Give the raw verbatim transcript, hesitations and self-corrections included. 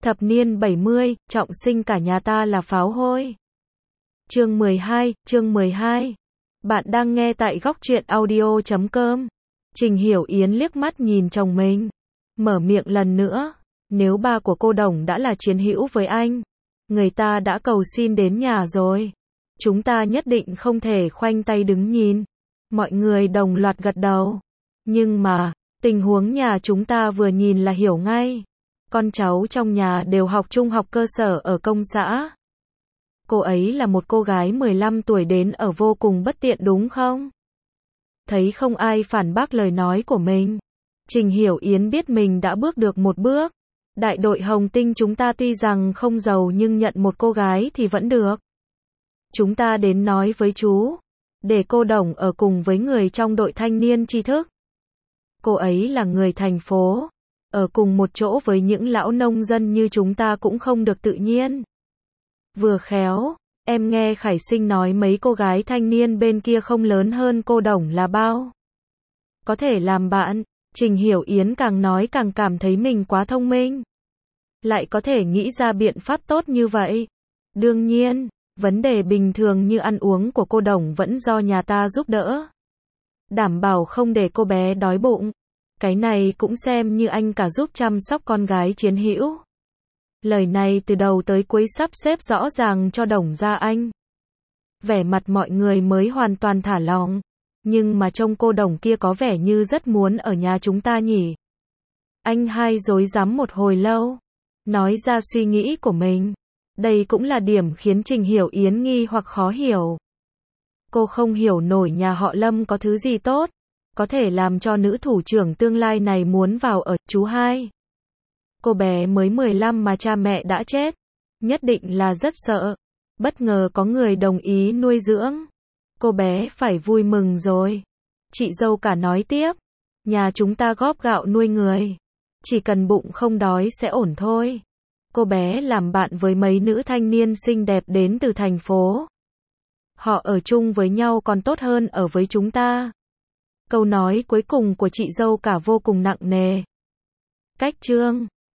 Thập niên bảy mươi, trọng sinh cả nhà ta là pháo hôi. Chương mười hai, chương mười hai. Bạn đang nghe tại góc truyện audio chấm com. Trình Hiểu Yến liếc mắt nhìn chồng mình, mở miệng lần nữa. Nếu ba của cô Đồng đã là chiến hữu với anh, người ta đã cầu xin đến nhà rồi. Chúng ta nhất định không thể khoanh tay đứng nhìn. Mọi người đồng loạt gật đầu. Nhưng mà, tình huống nhà chúng ta vừa nhìn là hiểu ngay. Con cháu trong nhà đều học trung học cơ sở ở công xã. Cô ấy là một cô gái mười lăm tuổi đến ở vô cùng bất tiện đúng không? Thấy không ai phản bác lời nói của mình, Trình Hiểu Yến biết mình đã bước được một bước. Đại đội Hồng Tinh chúng ta tuy rằng không giàu nhưng nhận một cô gái thì vẫn được. Chúng ta đến nói với chú, để cô Đồng ở cùng với người trong đội thanh niên tri thức. Cô ấy là người thành phố, ở cùng một chỗ với những lão nông dân như chúng ta cũng không được tự nhiên. Vừa khéo, em nghe Khải Sinh nói mấy cô gái thanh niên bên kia không lớn hơn cô Đồng là bao. Có thể làm bạn. Trình Hiểu Yến càng nói càng cảm thấy mình quá thông minh. Lại có thể nghĩ ra biện pháp tốt như vậy. Đương nhiên, vấn đề bình thường như ăn uống của cô Đồng vẫn do nhà ta giúp đỡ. Đảm bảo không để cô bé đói bụng. Cái này cũng xem như anh cả giúp chăm sóc con gái chiến hữu. Lời này từ đầu tới cuối sắp xếp rõ ràng cho Đồng ra anh. Vẻ mặt mọi người mới hoàn toàn thả lỏng. Nhưng mà trông cô Đồng kia có vẻ như rất muốn ở nhà chúng ta nhỉ. Anh hai rối rắm một hồi lâu, nói ra suy nghĩ của mình. Đây cũng là điểm khiến Trình Hiểu Yến nghi hoặc khó hiểu. Cô không hiểu nổi nhà họ Lâm có thứ gì tốt, có thể làm cho nữ thủ trưởng tương lai này muốn vào ở. Chú hai, cô bé mới mười lăm mà cha mẹ đã chết, nhất định là rất sợ. Bất ngờ có người đồng ý nuôi dưỡng, cô bé phải vui mừng rồi. Chị dâu cả nói tiếp, nhà chúng ta góp gạo nuôi người, chỉ cần bụng không đói sẽ ổn thôi. Cô bé làm bạn với mấy nữ thanh niên xinh đẹp đến từ thành phố. Họ ở chung với nhau còn tốt hơn ở với chúng ta. Câu nói cuối cùng của chị dâu cả vô cùng nặng nề. Cách chương